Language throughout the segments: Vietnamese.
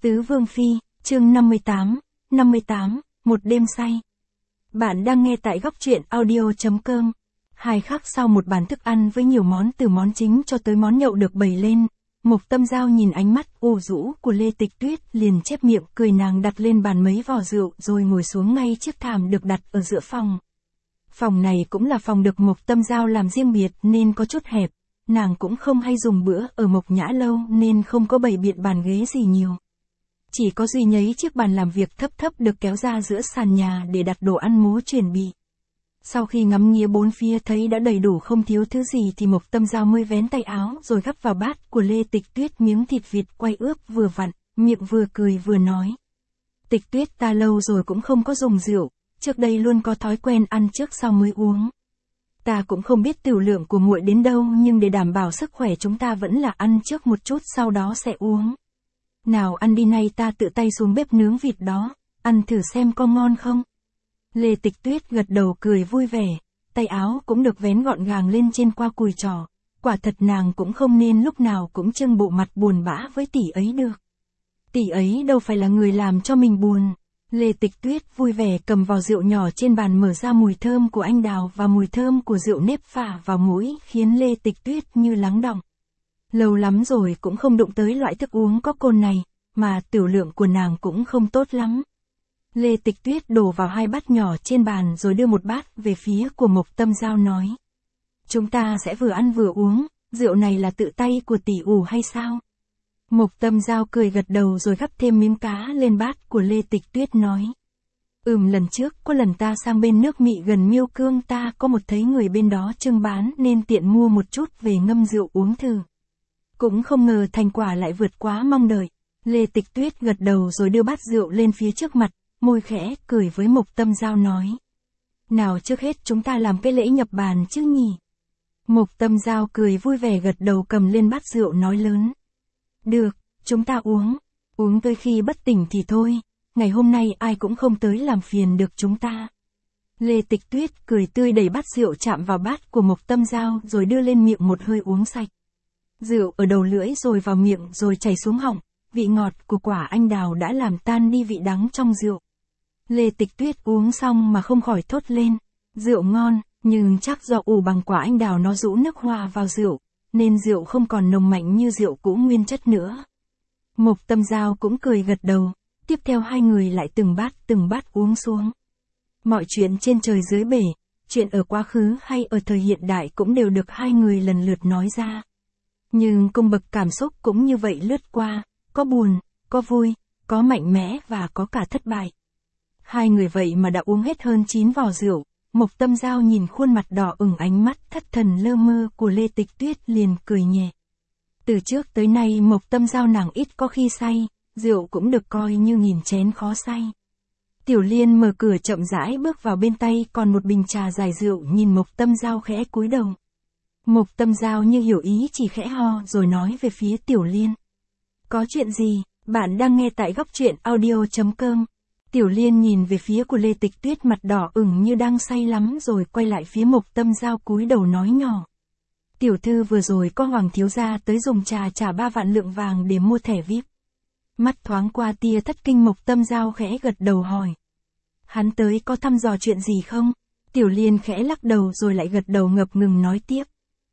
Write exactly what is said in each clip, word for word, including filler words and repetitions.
Tứ Vương Phi, chương năm mươi tám, năm mươi tám, một đêm say. Bạn đang nghe tại góc truyện audio.com. Hai khắc sau một bàn thức ăn với nhiều món từ món chính cho tới món nhậu được bày lên. Mộc Tâm Dao nhìn ánh mắt u rũ của Lê Tịch Tuyết liền chép miệng cười, nàng đặt lên bàn mấy vò rượu rồi ngồi xuống ngay chiếc thảm được đặt ở giữa phòng. Phòng này cũng là phòng được Mộc Tâm Dao làm riêng biệt nên có chút hẹp. Nàng cũng không hay dùng bữa ở Mộc Nhã Lâu nên không có bày biện bàn ghế gì nhiều. Chỉ có duy nhấy chiếc bàn làm việc thấp thấp được kéo ra giữa sàn nhà để đặt đồ ăn múa chuẩn bị. Sau khi ngắm nghía bốn phía thấy đã đầy đủ không thiếu thứ gì thì Mộc Tâm Dao mới vén tay áo rồi gắp vào bát của Lê Tịch Tuyết miếng thịt vịt quay ướp vừa vặn, miệng vừa cười vừa nói. Tịch Tuyết, ta lâu rồi cũng không có dùng rượu, trước đây luôn có thói quen ăn trước sau mới uống. Ta cũng không biết tửu lượng của muội đến đâu nhưng để đảm bảo sức khỏe chúng ta vẫn là ăn trước một chút sau đó sẽ uống. Nào ăn đi, nay ta tự tay xuống bếp nướng vịt đó, ăn thử xem có ngon không. Lê Tịch Tuyết gật đầu cười vui vẻ, tay áo cũng được vén gọn gàng lên trên qua cùi trỏ, quả thật nàng cũng không nên lúc nào cũng trưng bộ mặt buồn bã với tỷ ấy được. Tỷ ấy đâu phải là người làm cho mình buồn. Lê Tịch Tuyết vui vẻ cầm vò rượu nhỏ trên bàn mở ra, mùi thơm của anh đào và mùi thơm của rượu nếp phả vào mũi khiến Lê Tịch Tuyết như lắng đọng. Lâu lắm rồi cũng không đụng tới loại thức uống có cồn này, mà tiểu lượng của nàng cũng không tốt lắm. Lê Tịch Tuyết đổ vào hai bát nhỏ trên bàn rồi đưa một bát về phía của Mộc Tâm Dao nói. Chúng ta sẽ vừa ăn vừa uống, rượu này là tự tay của tỷ ủ hay sao? Mộc Tâm Dao cười gật đầu rồi gắp thêm miếng cá lên bát của Lê Tịch Tuyết nói. Ừm, lần trước có lần ta sang bên nước Mị gần Miêu Cương, ta có một thấy người bên đó trưng bán nên tiện mua một chút về ngâm rượu uống thử. Cũng không ngờ thành quả lại vượt quá mong đợi. Lê Tịch Tuyết gật đầu rồi đưa bát rượu lên phía trước mặt, môi khẽ cười với Mộc Tâm Dao nói. Nào trước hết chúng ta làm cái lễ nhập bàn chứ nhỉ? Mộc Tâm Dao cười vui vẻ gật đầu cầm lên bát rượu nói lớn. Được, chúng ta uống, uống tới khi bất tỉnh thì thôi, ngày hôm nay ai cũng không tới làm phiền được chúng ta. Lê Tịch Tuyết cười tươi đẩy bát rượu chạm vào bát của Mộc Tâm Dao rồi đưa lên miệng một hơi uống sạch. Rượu ở đầu lưỡi rồi vào miệng rồi chảy xuống họng, vị ngọt của quả anh đào đã làm tan đi vị đắng trong rượu. Lê Tịch Tuyết uống xong mà không khỏi thốt lên, rượu ngon, nhưng chắc do ủ bằng quả anh đào nó rũ nước hòa vào rượu, nên rượu không còn nồng mạnh như rượu cũ nguyên chất nữa. Mộc Tâm Dao cũng cười gật đầu, tiếp theo hai người lại từng bát từng bát uống xuống. Mọi chuyện trên trời dưới bể, chuyện ở quá khứ hay ở thời hiện đại cũng đều được hai người lần lượt nói ra. Nhưng cung bậc cảm xúc cũng như vậy lướt qua, có buồn, có vui, có mạnh mẽ và có cả thất bại. Hai người vậy mà đã uống hết hơn chín vò rượu. Mộc Tâm Dao nhìn khuôn mặt đỏ ửng ánh mắt thất thần lơ mơ của Lê Tịch Tuyết liền cười nhẹ. Từ trước tới nay Mộc Tâm Dao nàng ít có khi say, rượu cũng được coi như nghìn chén khó say. Tiểu Liên mở cửa chậm rãi bước vào, bên tay còn một bình trà dài rượu, nhìn Mộc Tâm Dao khẽ cúi đầu. Mộc Tâm Dao như hiểu ý chỉ khẽ ho rồi nói về phía Tiểu Liên. Có chuyện gì? Bạn đang nghe tại góc truyện audio.com. Tiểu Liên nhìn về phía của Lê Tịch Tuyết mặt đỏ ửng như đang say lắm rồi quay lại phía Mộc Tâm Dao cúi đầu nói nhỏ. Tiểu thư, vừa rồi có Hoàng thiếu gia tới dùng trà trả ba vạn lượng vàng để mua thẻ vi ai pi. Mắt thoáng qua tia thất kinh, Mộc Tâm Dao khẽ gật đầu hỏi. Hắn tới có thăm dò chuyện gì không? Tiểu Liên khẽ lắc đầu rồi lại gật đầu ngập ngừng nói tiếp.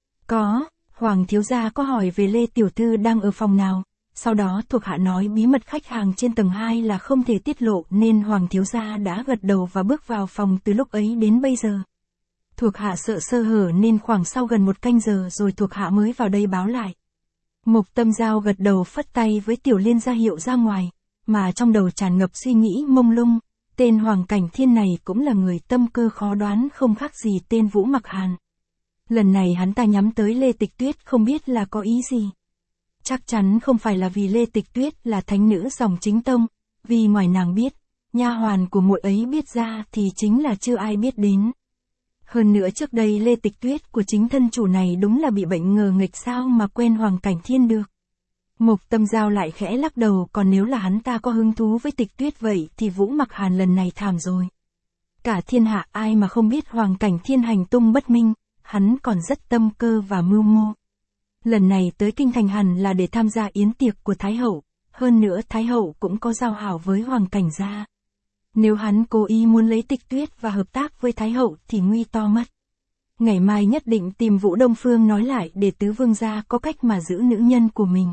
Có, Hoàng thiếu gia có hỏi về Lê tiểu thư đang ở phòng nào. Sau đó thuộc hạ nói bí mật khách hàng trên tầng hai là không thể tiết lộ nên Hoàng thiếu gia đã gật đầu và bước vào phòng, từ lúc ấy đến bây giờ. Thuộc hạ sợ sơ hở nên khoảng sau gần một canh giờ rồi thuộc hạ mới vào đây báo lại. Mộc Tâm Dao gật đầu phất tay với Tiểu Liên ra hiệu ra ngoài, mà trong đầu tràn ngập suy nghĩ mông lung, tên Hoàng Cảnh Thiên này cũng là người tâm cơ khó đoán không khác gì tên Vũ Mặc Hàn. Lần này hắn ta nhắm tới Lê Tịch Tuyết không biết là có ý gì. Chắc chắn không phải là vì Lê Tịch Tuyết là thánh nữ dòng chính tông, vì ngoài nàng biết, nha hoàn của muội ấy biết ra thì chính là chưa ai biết đến. Hơn nữa trước đây Lê Tịch Tuyết của chính thân chủ này đúng là bị bệnh ngờ nghịch, sao mà quen Hoàng Cảnh Thiên được. Mộc Tâm Dao lại khẽ lắc đầu, còn nếu là hắn ta có hứng thú với Tịch Tuyết vậy thì Vũ Mặc Hàn lần này thảm rồi. Cả thiên hạ ai mà không biết Hoàng Cảnh Thiên hành tung bất minh, hắn còn rất tâm cơ và mưu mô. Lần này tới kinh thành hẳn là để tham gia yến tiệc của Thái Hậu, Hơn nữa Thái hậu cũng có giao hảo với Hoàng Cảnh gia. Nếu hắn cố ý muốn lấy Tịch Tuyết và hợp tác với Thái hậu thì nguy to mất. Ngày mai nhất định tìm Vũ Đông Phương nói lại để tứ vương gia có cách mà giữ nữ nhân của mình.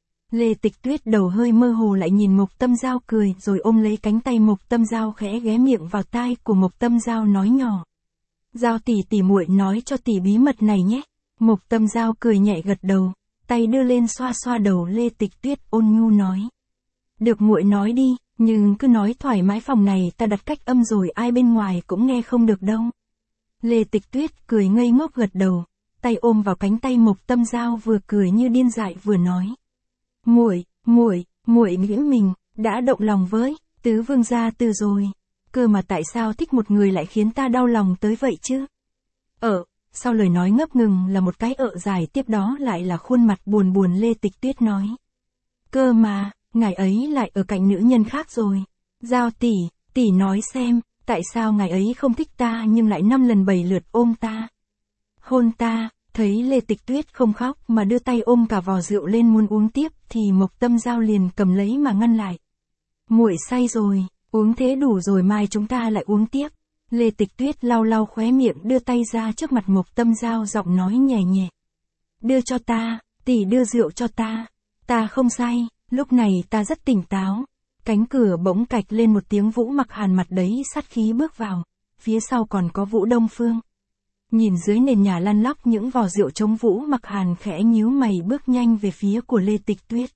Lê Tịch Tuyết đầu hơi mơ hồ lại nhìn Mộc Tâm Giao cười rồi ôm lấy cánh tay Mộc Tâm Giao khẽ ghé miệng vào tai của Mộc Tâm Giao nói nhỏ. Giao tỷ tỷ muội nói cho tỷ bí mật này nhé. Mộc Tâm Giao cười nhẹ gật đầu, tay đưa lên xoa xoa đầu Lê Tịch Tuyết ôn nhu nói. Được muội nói đi, nhưng cứ nói thoải mái, phòng này ta đặt cách âm rồi ai bên ngoài cũng nghe không được đâu. Lê Tịch Tuyết cười ngây ngốc gật đầu, tay ôm vào cánh tay Mộc Tâm Giao vừa cười như điên dại vừa nói. Muội, muội, muội nghĩ mình đã động lòng với tứ vương gia từ rồi, cơ mà tại sao thích một người lại khiến ta đau lòng tới vậy chứ? Ở, sau lời nói ngấp ngừng là một cái ợ dài, tiếp đó lại là khuôn mặt buồn buồn. Lê Tịch Tuyết nói. Cơ mà, ngài ấy lại ở cạnh nữ nhân khác rồi. Giao tỷ, tỷ nói xem, tại sao ngài ấy không thích ta nhưng lại năm lần bảy lượt ôm ta, hôn ta? Thấy Lê Tịch Tuyết không khóc mà đưa tay ôm cả vò rượu lên muốn uống tiếp thì Mộc Tâm Giao liền cầm lấy mà ngăn lại. Muội say rồi, uống thế đủ rồi, mai chúng ta lại uống tiếp. Lê Tịch Tuyết lau lau khóe miệng đưa tay ra trước mặt Mộc Tâm Giao, giọng nói nhẹ nhẹ. Đưa cho ta, tỷ đưa rượu cho ta. Ta không say, lúc này ta rất tỉnh táo. Cánh cửa bỗng cạch lên một tiếng, Vũ Mặc Hàn mặt đấy sát khí bước vào. Phía sau còn có Vũ Đông Phương. Nhìn dưới nền nhà lăn lóc những vò rượu trống, Vũ Mặc Hàn khẽ nhíu mày bước nhanh về phía của Lê Tịch Tuyết.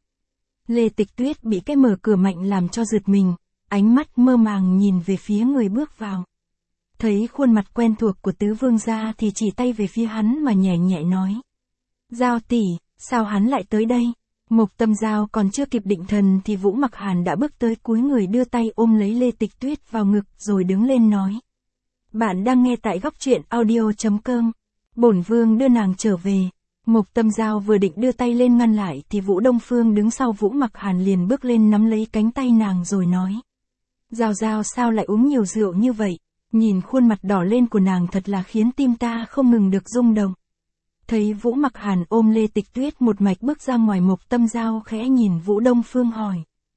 Lê Tịch Tuyết bị cái mở cửa mạnh làm cho giật mình, ánh mắt mơ màng nhìn về phía người bước vào. Thấy khuôn mặt quen thuộc của tứ vương gia thì chỉ tay về phía hắn mà nhẹ nhẹ nói. Giao tỷ, sao hắn lại tới đây? Mộc Tâm Giao còn chưa kịp định thần thì Vũ Mặc Hàn đã bước tới, cúi người đưa tay ôm lấy Lê Tịch Tuyết vào ngực rồi đứng lên nói. Bạn đang nghe tại góc truyện audio chấm com. Bổn vương đưa nàng trở về. Mộc Tâm Giao vừa định đưa tay lên ngăn lại thì Vũ Đông Phương đứng sau Vũ Mặc Hàn liền bước lên nắm lấy cánh tay nàng rồi nói. Giao Giao sao lại uống nhiều rượu như vậy? Nhìn khuôn mặt đỏ lên của nàng thật là khiến tim ta không ngừng được rung động. Thấy Vũ Mặc Hàn ôm Lê Tịch Tuyết một mạch bước ra ngoài, Mộc Tâm Giao khẽ nhìn Vũ Đông Phương hỏi.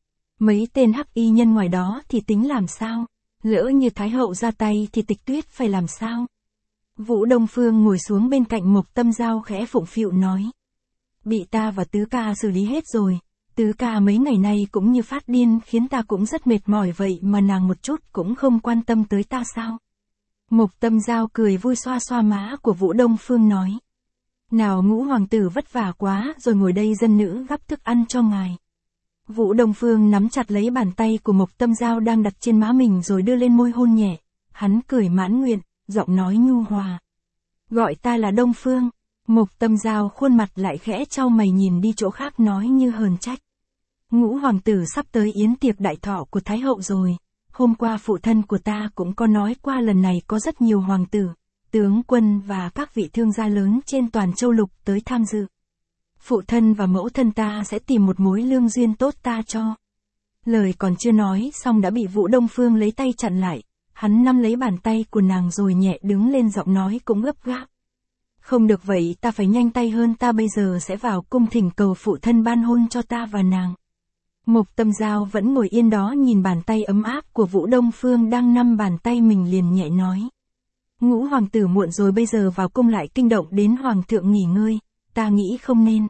Mấy tên hắc y nhân ngoài đó thì tính làm sao? Lỡ như Thái hậu ra tay thì Tịch Tuyết phải làm sao? Vũ Đông Phương ngồi xuống bên cạnh Mộc Tâm Giao khẽ phụng phịu nói. Bị ta và Tứ ca xử lý hết rồi. Tứ ca mấy ngày nay cũng như phát điên khiến ta cũng rất mệt mỏi, vậy mà nàng một chút cũng không quan tâm tới ta sao? Mộc Tâm Giao cười vui xoa xoa má của Vũ Đông Phương nói. Nào ngũ hoàng tử vất vả quá rồi, ngồi đây dân nữ gắp thức ăn cho ngài. Vũ Đông Phương nắm chặt lấy bàn tay của Mộc Tâm Giao đang đặt trên má mình rồi đưa lên môi hôn nhẹ. Hắn cười mãn nguyện, giọng nói nhu hòa. Gọi ta là Đông Phương. Mộc Tâm Giao khuôn mặt lại khẽ chau mày nhìn đi chỗ khác nói như hờn trách. Ngũ hoàng tử sắp tới yến tiệc đại thọ của Thái hậu rồi. Hôm qua phụ thân của ta cũng có nói qua, lần này có rất nhiều hoàng tử, tướng quân và các vị thương gia lớn trên toàn châu lục tới tham dự. Phụ thân và mẫu thân ta sẽ tìm một mối lương duyên tốt ta cho. Lời còn chưa nói xong đã bị Vũ Đông Phương lấy tay chặn lại. Hắn nắm lấy bàn tay của nàng rồi nhẹ đứng lên, giọng nói cũng gấp gáp. Không được vậy, ta phải nhanh tay hơn, ta bây giờ sẽ vào cung thỉnh cầu phụ thân ban hôn cho ta và nàng. Mộc Tâm Giao vẫn ngồi yên đó nhìn bàn tay ấm áp của Vũ Đông Phương đang nắm bàn tay mình liền nhẹ nói. Ngũ hoàng tử muộn rồi, bây giờ vào cung lại kinh động đến hoàng thượng nghỉ ngơi, ta nghĩ không nên.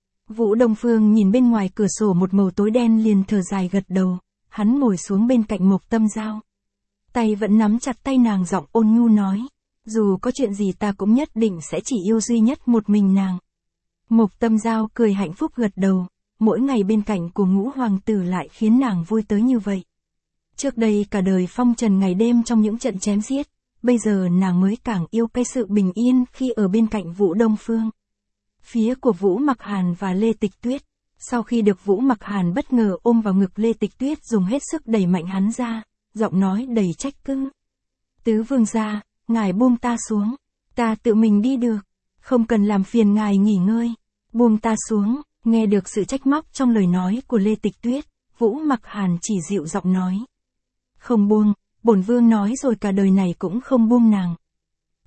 Vũ Đông Phương nhìn bên ngoài cửa sổ một màu tối đen liền thở dài gật đầu, hắn ngồi xuống bên cạnh Mộc Tâm Giao. Tay vẫn nắm chặt tay nàng, giọng ôn nhu nói. Dù có chuyện gì ta cũng nhất định sẽ chỉ yêu duy nhất một mình nàng. Mộc Tâm Giao cười hạnh phúc gật đầu, mỗi ngày bên cạnh của ngũ hoàng tử lại khiến nàng vui tới như vậy. Trước đây cả đời phong trần ngày đêm trong những trận chém giết, bây giờ nàng mới càng yêu cái sự bình yên khi ở bên cạnh Vũ Đông Phương. Phía của Vũ Mặc Hàn và Lê Tịch Tuyết, sau khi được Vũ Mặc Hàn bất ngờ ôm vào ngực, Lê Tịch Tuyết dùng hết sức đẩy mạnh hắn ra, giọng nói đầy trách cứ. Tứ vương gia, ngài buông ta xuống, ta tự mình đi được, không cần làm phiền ngài nghỉ ngơi, buông ta xuống. Nghe được sự trách móc trong lời nói của Lê Tịch Tuyết, Vũ Mặc Hàn chỉ dịu giọng nói. Không buông, bổn vương nói rồi cả đời này cũng không buông nàng.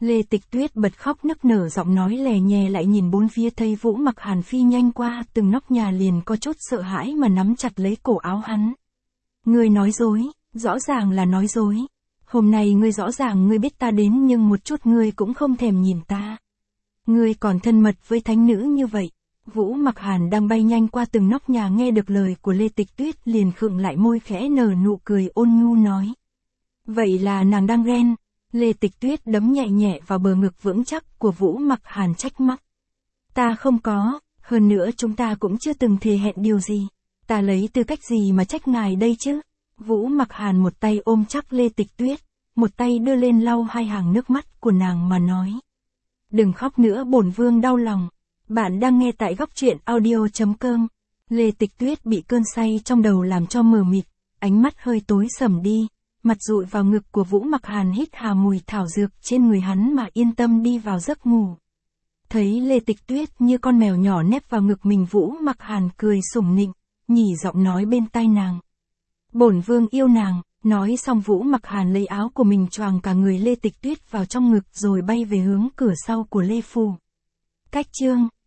Lê Tịch Tuyết bật khóc nức nở, giọng nói lè nhè, lại nhìn bốn phía thấy Vũ Mặc Hàn phi nhanh qua từng nóc nhà, liền có chút sợ hãi mà nắm chặt lấy cổ áo hắn. Ngươi nói dối, rõ ràng là nói dối. Hôm nay ngươi rõ ràng ngươi biết ta đến nhưng một chút ngươi cũng không thèm nhìn ta. Ngươi còn thân mật với thánh nữ như vậy. Vũ Mặc Hàn đang bay nhanh qua từng nóc nhà, nghe được lời của Lê Tịch Tuyết liền khựng lại môi, khẽ nở nụ cười ôn nhu nói. Vậy là nàng đang ghen. Lê Tịch Tuyết đấm nhẹ nhẹ vào bờ ngực vững chắc của Vũ Mặc Hàn, trách móc. Ta không có, hơn nữa chúng ta cũng chưa từng thề hẹn điều gì. Ta lấy tư cách gì mà trách ngài đây chứ? Vũ Mặc Hàn một tay ôm chắc Lê Tịch Tuyết, một tay đưa lên lau hai hàng nước mắt của nàng mà nói. Đừng khóc nữa, bổn vương đau lòng. Bạn đang nghe tại góc truyện audio chấm com. Lê Tịch Tuyết bị cơn say trong đầu làm cho mờ mịt, ánh mắt hơi tối sầm đi, mặt dụi vào ngực của Vũ Mặc Hàn, hít hà mùi thảo dược trên người hắn mà yên tâm đi vào giấc ngủ. Thấy Lê Tịch Tuyết như con mèo nhỏ nép vào ngực mình, Vũ Mặc Hàn cười sủng nịnh, nhỉ giọng nói bên tai nàng. Bổn vương yêu nàng. Nói xong Vũ Mặc Hàn lấy áo của mình choàng cả người Lê Tịch Tuyết vào trong ngực rồi bay về hướng cửa sau của Lê Phủ. Cách chương